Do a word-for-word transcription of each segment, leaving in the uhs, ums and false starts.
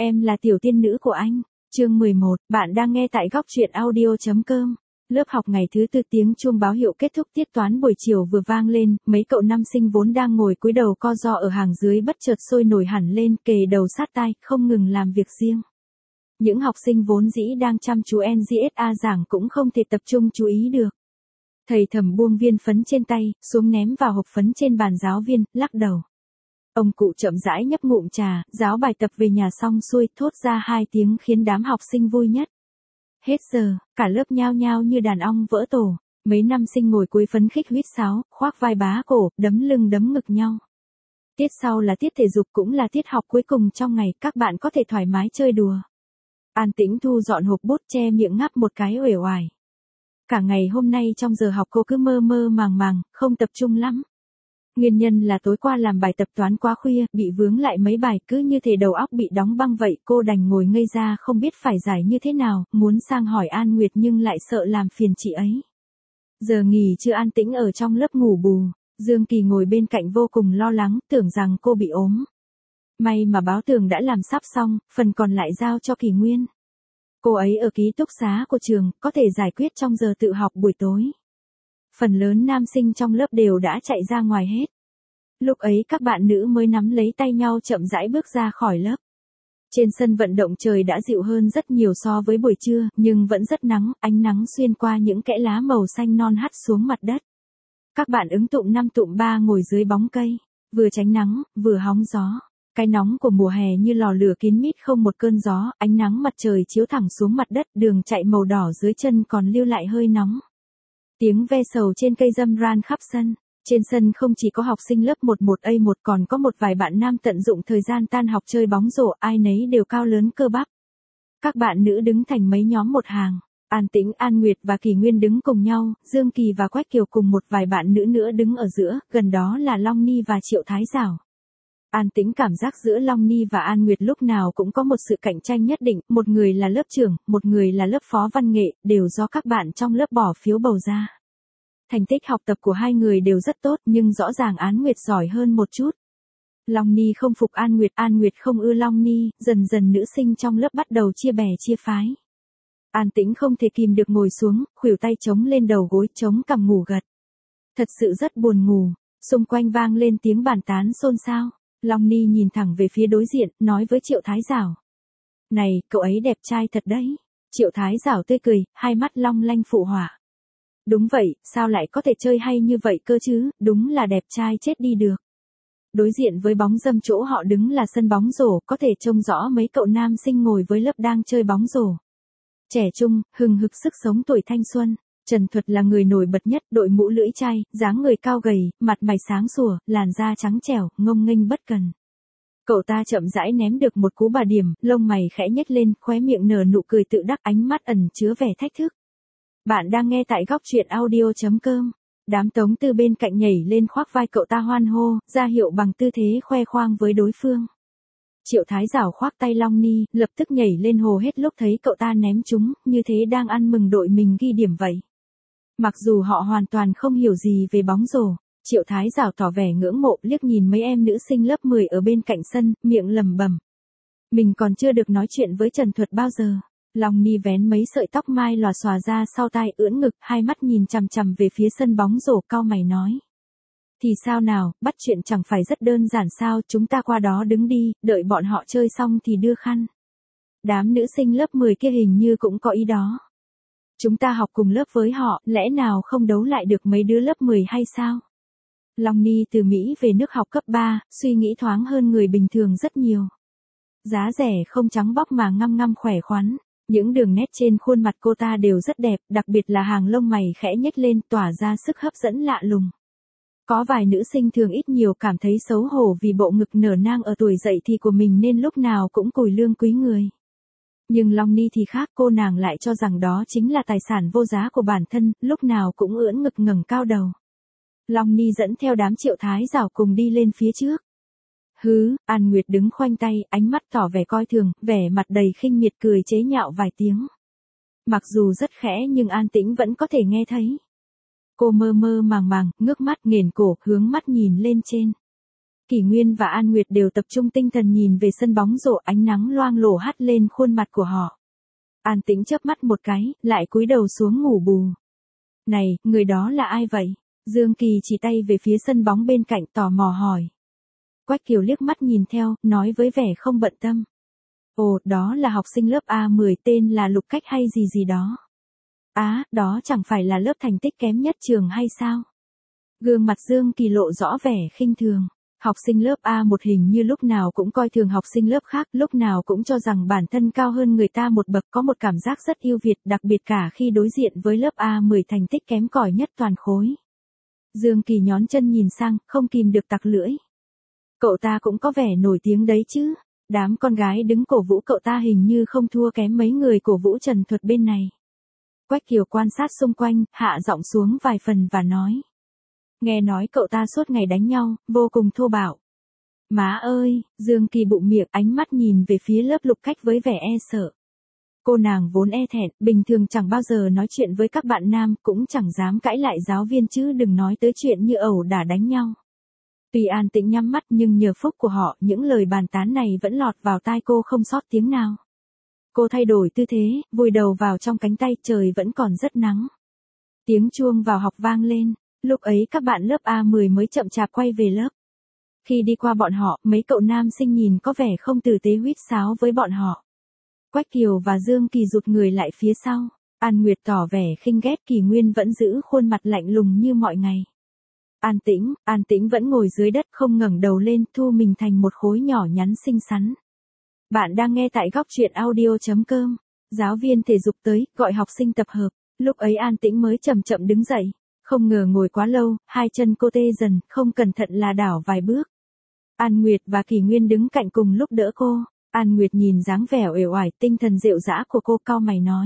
Em là tiểu tiên nữ của anh. Chương mười một, bạn đang nghe tại góc truyện audio chấm com. Lớp học ngày thứ tư tiếng chuông báo hiệu kết thúc tiết toán buổi chiều vừa vang lên, mấy cậu nam sinh vốn đang ngồi cúi đầu co ro ở hàng dưới bất chợt sôi nổi hẳn lên, kề đầu sát tai, không ngừng làm việc riêng. Những học sinh vốn dĩ đang chăm chú en giê ét a giảng cũng không thể tập trung chú ý được. Thầy thầm buông viên phấn trên tay, xuống ném vào hộp phấn trên bàn giáo viên, lắc đầu. Ông cụ chậm rãi nhấp ngụm trà, giáo bài tập về nhà xong xuôi, thốt ra hai tiếng khiến đám học sinh vui nhất. Hết giờ, cả lớp nhao nhao như đàn ong vỡ tổ, mấy nam sinh ngồi cuối phấn khích huýt sáo, khoác vai bá cổ, đấm lưng đấm ngực nhau. Tiết sau là tiết thể dục cũng là tiết học cuối cùng trong ngày, các bạn có thể thoải mái chơi đùa. An Tĩnh thu dọn hộp bút che miệng ngáp một cái uể oải. Cả ngày hôm nay trong giờ học cô cứ mơ mơ màng màng, không tập trung lắm. Nguyên nhân là tối qua làm bài tập toán quá khuya, bị vướng lại mấy bài cứ như thể đầu óc bị đóng băng vậy, cô đành ngồi ngây ra không biết phải giải như thế nào, muốn sang hỏi An Nguyệt nhưng lại sợ làm phiền chị ấy. Giờ nghỉ trưa An Tĩnh ở trong lớp ngủ bù, Dương Kỳ ngồi bên cạnh vô cùng lo lắng, tưởng rằng cô bị ốm. May mà báo tường đã làm sắp xong, phần còn lại giao cho Kỳ Nguyên. Cô ấy ở ký túc xá của trường, có thể giải quyết trong giờ tự học buổi tối. Phần lớn nam sinh trong lớp đều đã chạy ra ngoài hết. Lúc ấy các bạn nữ mới nắm lấy tay nhau chậm rãi bước ra khỏi lớp. Trên sân vận động trời đã dịu hơn rất nhiều so với buổi trưa, nhưng vẫn rất nắng, ánh nắng xuyên qua những kẽ lá màu xanh non hắt xuống mặt đất. Các bạn ứng tụm năm tụm ba ngồi dưới bóng cây, vừa tránh nắng, vừa hóng gió. Cái nóng của mùa hè như lò lửa kín mít không một cơn gió, ánh nắng mặt trời chiếu thẳng xuống mặt đất, đường chạy màu đỏ dưới chân còn lưu lại hơi nóng. Tiếng ve sầu trên cây râm ran khắp sân. Trên sân không chỉ có học sinh lớp một một A một còn có một vài bạn nam tận dụng thời gian tan học chơi bóng rổ, ai nấy đều cao lớn cơ bắp. Các bạn nữ đứng thành mấy nhóm một hàng. An Tĩnh, An Nguyệt và Kỳ Nguyên đứng cùng nhau, Dương Kỳ và Quách Kiều cùng một vài bạn nữ nữa đứng ở giữa, gần đó là Long Ni và Triệu Thái Giảo. An Tĩnh cảm giác giữa Long Ni và An Nguyệt lúc nào cũng có một sự cạnh tranh nhất định, một người là lớp trưởng, một người là lớp phó văn nghệ, đều do các bạn trong lớp bỏ phiếu bầu ra. Thành tích học tập của hai người đều rất tốt nhưng rõ ràng An Nguyệt giỏi hơn một chút. Long Ni không phục An Nguyệt, An Nguyệt không ưa Long Ni, dần dần nữ sinh trong lớp bắt đầu chia bè chia phái. An Tĩnh không thể kìm được ngồi xuống, khuỷu tay chống lên đầu gối, chống cằm ngủ gật. Thật sự rất buồn ngủ, xung quanh vang lên tiếng bàn tán xôn xao. Long Ni nhìn thẳng về phía đối diện, nói với Triệu Thái Giảo. Này, cậu ấy đẹp trai thật đấy. Triệu Thái Giảo tươi cười, hai mắt long lanh phụ họa. Đúng vậy, sao lại có thể chơi hay như vậy cơ chứ, đúng là đẹp trai chết đi được. Đối diện với bóng râm chỗ họ đứng là sân bóng rổ, có thể trông rõ mấy cậu nam sinh ngồi với lớp đang chơi bóng rổ. Trẻ trung, hừng hực sức sống tuổi thanh xuân. Trần Thuật là người nổi bật nhất, đội mũ lưỡi chai, dáng người cao gầy, mặt mày sáng sủa, làn da trắng trẻo, ngông nghênh bất cần. Cậu ta chậm rãi ném được một cú bà điểm, lông mày khẽ nhếch lên, khóe miệng nở nụ cười tự đắc, ánh mắt ẩn chứa vẻ thách thức. Bạn đang nghe tại góc truyện audio chấm com. Đám Tống Tư bên cạnh nhảy lên khoác vai cậu ta hoan hô, ra hiệu bằng tư thế khoe khoang với đối phương. Triệu Thái Giảo khoác tay Long Ni, lập tức nhảy lên hồ hết lúc thấy cậu ta ném chúng, như thế đang ăn mừng đội mình ghi điểm vậy. Mặc dù họ hoàn toàn không hiểu gì về bóng rổ, Triệu Thái Giảo tỏ vẻ ngưỡng mộ liếc nhìn mấy em nữ sinh lớp mười ở bên cạnh sân, miệng lẩm bẩm. Mình còn chưa được nói chuyện với Trần Thuật bao giờ. Long Ni vén mấy sợi tóc mai lòa xòa ra sau tai, ưỡn ngực, hai mắt nhìn chằm chằm về phía sân bóng rổ, cau mày nói. Thì sao nào, bắt chuyện chẳng phải rất đơn giản sao, chúng ta qua đó đứng đi, đợi bọn họ chơi xong thì đưa khăn. Đám nữ sinh lớp mười kia hình như cũng có ý đó. Chúng ta học cùng lớp với họ, lẽ nào không đấu lại được mấy đứa lớp mười hay sao? Long Ni từ Mỹ về nước học cấp ba, suy nghĩ thoáng hơn người bình thường rất nhiều. Giá rẻ không trắng bóc mà ngăm ngăm khỏe khoắn. Những đường nét trên khuôn mặt cô ta đều rất đẹp, đặc biệt là hàng lông mày khẽ nhếch lên tỏa ra sức hấp dẫn lạ lùng. Có vài nữ sinh thường ít nhiều cảm thấy xấu hổ vì bộ ngực nở nang ở tuổi dậy thì của mình nên lúc nào cũng cùi lương quý người. Nhưng Long Ni thì khác, cô nàng lại cho rằng đó chính là tài sản vô giá của bản thân, lúc nào cũng ưỡn ngực ngẩng cao đầu. Long Ni dẫn theo đám Triệu Thái Giảo cùng đi lên phía trước. Hứ, An Nguyệt đứng khoanh tay, ánh mắt tỏ vẻ coi thường, vẻ mặt đầy khinh miệt cười chế nhạo vài tiếng. Mặc dù rất khẽ nhưng An Tĩnh vẫn có thể nghe thấy. Cô mơ mơ màng màng, ngước mắt nghển cổ, hướng mắt nhìn lên trên. Kỷ Nguyên và An Nguyệt đều tập trung tinh thần nhìn về sân bóng rổ, ánh nắng loang lổ hắt lên khuôn mặt của họ. An Tĩnh chớp mắt một cái, lại cúi đầu xuống ngủ bù. Này, người đó là ai vậy? Dương Kỳ chỉ tay về phía sân bóng bên cạnh tò mò hỏi. Quách Kiều liếc mắt nhìn theo, nói với vẻ không bận tâm. Ồ, đó là học sinh lớp A mười tên là Lục Cách hay gì gì đó. Á, à, đó chẳng phải là lớp thành tích kém nhất trường hay sao? Gương mặt Dương Kỳ lộ rõ vẻ khinh thường. Học sinh lớp A một hình như lúc nào cũng coi thường học sinh lớp khác, lúc nào cũng cho rằng bản thân cao hơn người ta một bậc, có một cảm giác rất ưu việt, đặc biệt cả khi đối diện với lớp A mười thành tích kém cỏi nhất toàn khối. Dương Kỳ nhón chân nhìn sang, không kìm được tặc lưỡi. Cậu ta cũng có vẻ nổi tiếng đấy chứ. Đám con gái đứng cổ vũ cậu ta hình như không thua kém mấy người cổ vũ Trần Thuật bên này. Quách Kiều quan sát xung quanh, hạ giọng xuống vài phần và nói. Nghe nói cậu ta suốt ngày đánh nhau, vô cùng thô bạo. Má ơi, Dương Kỳ bụng miệng, ánh mắt nhìn về phía lớp Lục Cách với vẻ e sợ. Cô nàng vốn e thẹn, bình thường chẳng bao giờ nói chuyện với các bạn nam, cũng chẳng dám cãi lại giáo viên chứ đừng nói tới chuyện như ẩu đả đánh nhau. Tuy An Tĩnh nhắm mắt nhưng nhờ phúc của họ, những lời bàn tán này vẫn lọt vào tai cô không sót tiếng nào. Cô thay đổi tư thế, vùi đầu vào trong cánh tay, trời vẫn còn rất nắng. Tiếng chuông vào học vang lên, lúc ấy các bạn lớp A mười mới chậm chạp quay về lớp. Khi đi qua bọn họ, mấy cậu nam sinh nhìn có vẻ không tử tế huýt sáo với bọn họ. Quách Kiều và Dương Kỳ rụt người lại phía sau, An Nguyệt tỏ vẻ khinh ghét, Kỷ Nguyên vẫn giữ khuôn mặt lạnh lùng như mọi ngày. An Tĩnh, An Tĩnh vẫn ngồi dưới đất không ngẩng đầu lên, thu mình thành một khối nhỏ nhắn xinh xắn. Bạn đang nghe tại góc truyện audio chấm com. Giáo viên thể dục tới, gọi học sinh tập hợp. Lúc ấy An Tĩnh mới chậm chậm đứng dậy. Không ngờ ngồi quá lâu, hai chân cô tê dần, không cẩn thận là đảo vài bước. An Nguyệt và Kỷ Nguyên đứng cạnh cùng lúc đỡ cô. An Nguyệt nhìn dáng vẻ uể oải, tinh thần rệu rã của cô, cau mày nói.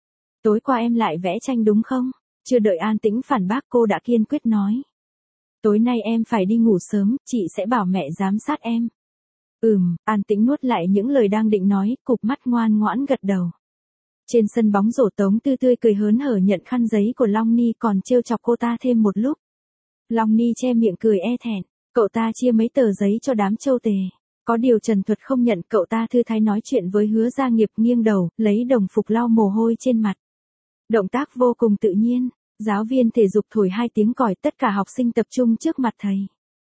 Tối qua em lại vẽ tranh đúng không? Chưa đợi An Tĩnh phản bác cô đã kiên quyết nói. Tối nay em phải đi ngủ sớm, chị sẽ bảo mẹ giám sát em. Ừm, An Tĩnh nuốt lại những lời đang định nói, cụp mắt ngoan ngoãn gật đầu. Trên sân bóng rổ, Tống Tư tươi cười hớn hở nhận khăn giấy của Long Ni, còn trêu chọc cô ta thêm một lúc. Long Ni che miệng cười e thẹn, cậu ta chia mấy tờ giấy cho đám châu tề. Có điều Trần Thuật không nhận, cậu ta thư thái nói chuyện với Hứa Gia Nghiệp, nghiêng đầu, lấy đồng phục lau mồ hôi trên mặt. Động tác vô cùng tự nhiên. Giáo viên thể dục thổi hai tiếng còi, tất cả học sinh tập trung trước mặt thầy.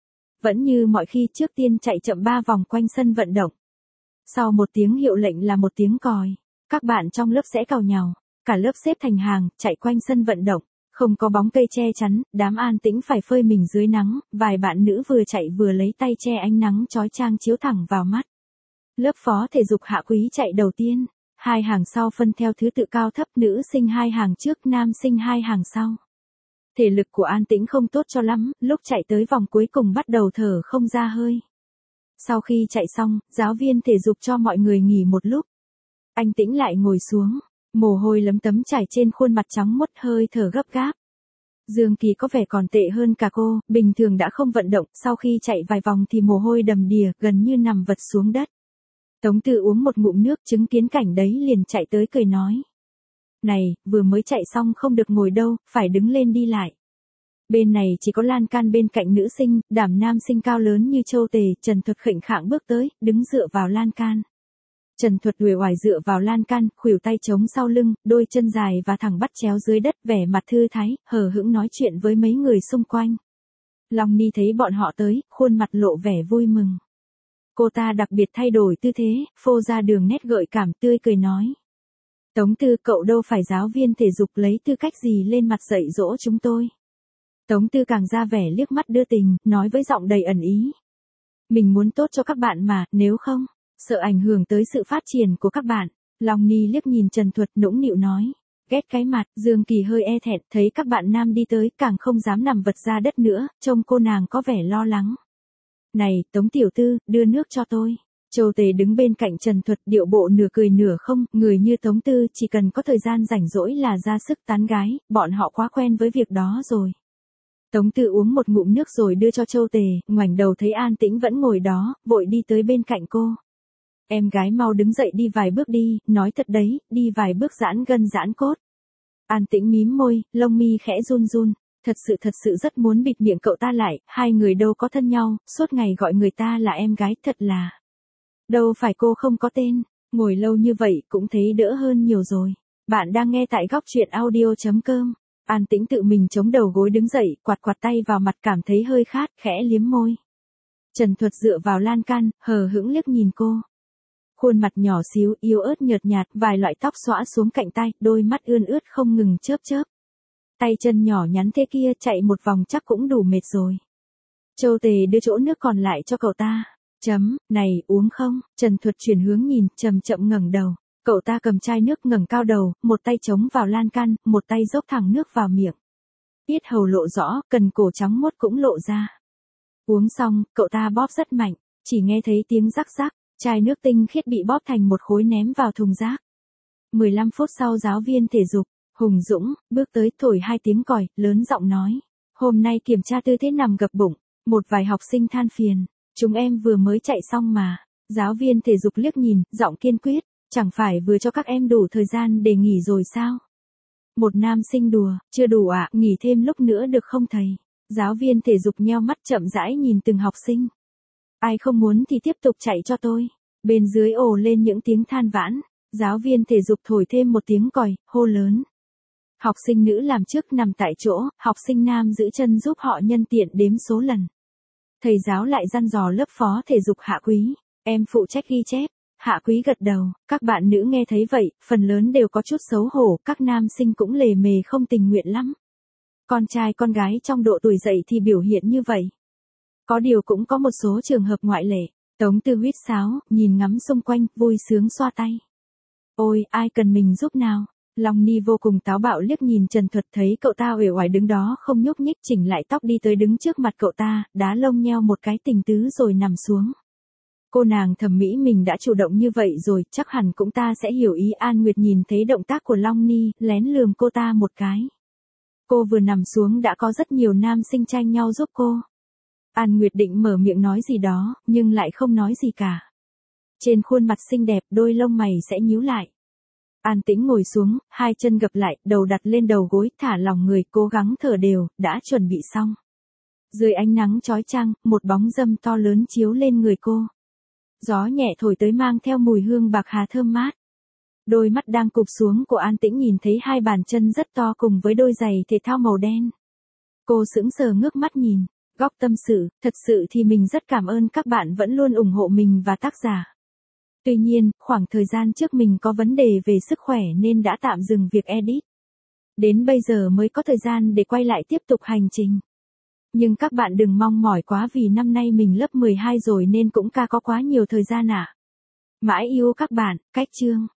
Vẫn như mọi khi, trước tiên chạy chậm ba vòng quanh sân vận động. Sau một tiếng hiệu lệnh là một tiếng còi, các bạn trong lớp sẽ cào nhào, cả lớp xếp thành hàng, chạy quanh sân vận động. Không có bóng cây che chắn, đám An Tĩnh phải phơi mình dưới nắng, vài bạn nữ vừa chạy vừa lấy tay che ánh nắng chói chang chiếu thẳng vào mắt. Lớp phó thể dục Hạ Quý chạy đầu tiên. Hai hàng sau phân theo thứ tự cao thấp, nữ sinh hai hàng trước, nam sinh hai hàng sau. Thể lực của An Tĩnh không tốt cho lắm, lúc chạy tới vòng cuối cùng bắt đầu thở không ra hơi. Sau khi chạy xong, giáo viên thể dục cho mọi người nghỉ một lúc. Anh Tĩnh lại ngồi xuống, mồ hôi lấm tấm chảy trên khuôn mặt trắng muốt, hơi thở gấp gáp. Dương Kỳ có vẻ còn tệ hơn cả cô, bình thường đã không vận động, sau khi chạy vài vòng thì mồ hôi đầm đìa, gần như nằm vật xuống đất. Tống Tư uống một ngụm nước, chứng kiến cảnh đấy liền chạy tới cười nói. Này, vừa mới chạy xong không được ngồi đâu, phải đứng lên đi lại. Bên này chỉ có lan can bên cạnh nữ sinh, đảm nam sinh cao lớn như châu tề, Trần Thuật khệnh khạng bước tới, đứng dựa vào lan can. Trần Thuật uể oải dựa vào lan can, khuỷu tay chống sau lưng, đôi chân dài và thẳng bắt chéo dưới đất, vẻ mặt thư thái, hờ hững nói chuyện với mấy người xung quanh. Long Ni thấy bọn họ tới, khuôn mặt lộ vẻ vui mừng. Cô ta đặc biệt thay đổi tư thế, phô ra đường nét gợi cảm, tươi cười nói. Tống Tư, cậu đâu phải giáo viên thể dục, lấy tư cách gì lên mặt dạy dỗ chúng tôi. Tống Tư càng ra vẻ liếc mắt đưa tình, nói với giọng đầy ẩn ý. Mình muốn tốt cho các bạn mà, nếu không, sợ ảnh hưởng tới sự phát triển của các bạn. Long Ni liếc nhìn Trần Thuật, nũng nịu nói. Ghét cái mặt, Dương Kỳ hơi e thẹn, thấy các bạn nam đi tới, càng không dám nằm vật ra đất nữa, trông cô nàng có vẻ lo lắng. Này, Tống tiểu thư, đưa nước cho tôi. Châu Tề đứng bên cạnh Trần Thuật, điệu bộ nửa cười nửa không, người như Tống Tư chỉ cần có thời gian rảnh rỗi là ra sức tán gái, bọn họ quá quen với việc đó rồi. Tống Tư uống một ngụm nước rồi đưa cho Châu Tề, ngoảnh đầu thấy An Tĩnh vẫn ngồi đó, vội đi tới bên cạnh cô. Em gái mau đứng dậy đi vài bước đi, nói thật đấy, đi vài bước giãn gân giãn cốt. An Tĩnh mím môi, lông mi khẽ run run, Thật sự thật sự rất muốn bịt miệng cậu ta lại, hai người đâu có thân nhau, suốt ngày gọi người ta là em gái, thật là. Đâu phải cô không có tên, ngồi lâu như vậy cũng thấy đỡ hơn nhiều rồi. Bạn đang nghe tại góc truyện audio.com. An Tĩnh tự mình chống đầu gối đứng dậy, quạt quạt tay vào mặt cảm thấy hơi khát, khẽ liếm môi. Trần Thuật dựa vào lan can, hờ hững liếc nhìn cô. Khuôn mặt nhỏ xíu, yếu ớt nhợt nhạt, vài loại tóc xõa xuống cạnh tai, đôi mắt ươn ướt không ngừng chớp chớp. Tay chân nhỏ nhắn thế kia chạy một vòng chắc cũng đủ mệt rồi. Châu Tề đưa chỗ nước còn lại cho cậu ta. Chấm, này, uống không? Trần Thuật chuyển hướng nhìn, chậm chậm ngẩng đầu. Cậu ta cầm chai nước ngẩng cao đầu, một tay chống vào lan can, một tay dốc thẳng nước vào miệng. Yết hầu lộ rõ, cần cổ trắng muốt cũng lộ ra. Uống xong, cậu ta bóp rất mạnh, chỉ nghe thấy tiếng rắc rắc, chai nước tinh khiết bị bóp thành một khối ném vào thùng rác. mười lăm phút sau giáo viên thể dục, Hùng Dũng, bước tới thổi hai tiếng còi, lớn giọng nói. Hôm nay kiểm tra tư thế nằm gập bụng, một vài học sinh than phiền. Chúng em vừa mới chạy xong mà. Giáo viên thể dục liếc nhìn, giọng kiên quyết. Chẳng phải vừa cho các em đủ thời gian để nghỉ rồi sao? Một nam sinh đùa, chưa đủ ạ, à, nghỉ thêm lúc nữa được không thầy? Giáo viên thể dục nheo mắt chậm rãi nhìn từng học sinh. Ai không muốn thì tiếp tục chạy cho tôi. Bên dưới ồ lên những tiếng than vãn. Giáo viên thể dục thổi thêm một tiếng còi, hô lớn. Học sinh nữ làm trước nằm tại chỗ, học sinh nam giữ chân giúp họ nhân tiện đếm số lần. Thầy giáo lại dặn dò lớp phó thể dục Hạ Quý. Em phụ trách ghi chép. Hạ Quý gật đầu, các bạn nữ nghe thấy vậy, phần lớn đều có chút xấu hổ, các nam sinh cũng lề mề không tình nguyện lắm. Con trai con gái trong độ tuổi dậy thì biểu hiện như vậy. Có điều cũng có một số trường hợp ngoại lệ. Tống Tư huýt sáo, nhìn ngắm xung quanh, vui sướng xoa tay. Ôi, ai cần mình giúp nào? Long Ni vô cùng táo bạo liếc nhìn Trần Thuật, thấy cậu ta uể oải đứng đó không nhúc nhích, chỉnh lại tóc đi tới đứng trước mặt cậu ta, đá lông nheo một cái tình tứ rồi nằm xuống. Cô nàng thẩm mỹ mình đã chủ động như vậy rồi, chắc hẳn cũng ta sẽ hiểu ý. An Nguyệt nhìn thấy động tác của Long Ni, lén lườm cô ta một cái. Cô vừa nằm xuống đã có rất nhiều nam sinh tranh nhau giúp cô. An Nguyệt định mở miệng nói gì đó, nhưng lại không nói gì cả. Trên khuôn mặt xinh đẹp, đôi lông mày sẽ nhíu lại. An Tĩnh ngồi xuống, hai chân gập lại, đầu đặt lên đầu gối, thả lỏng người, cố gắng thở đều, đã chuẩn bị xong. Dưới ánh nắng chói chang, một bóng râm to lớn chiếu lên người cô. Gió nhẹ thổi tới mang theo mùi hương bạc hà thơm mát. Đôi mắt đang cụp xuống của An Tĩnh nhìn thấy hai bàn chân rất to cùng với đôi giày thể thao màu đen. Cô sững sờ ngước mắt nhìn, góc tâm sự, thật sự thì mình rất cảm ơn các bạn vẫn luôn ủng hộ mình và tác giả. Tuy nhiên, khoảng thời gian trước mình có vấn đề về sức khỏe nên đã tạm dừng việc edit. Đến bây giờ mới có thời gian để quay lại tiếp tục hành trình. Nhưng các bạn đừng mong mỏi quá vì năm nay mình lớp mười hai rồi nên cũng ca có quá nhiều thời gian ạ. À. Mãi yêu các bạn, cách chương.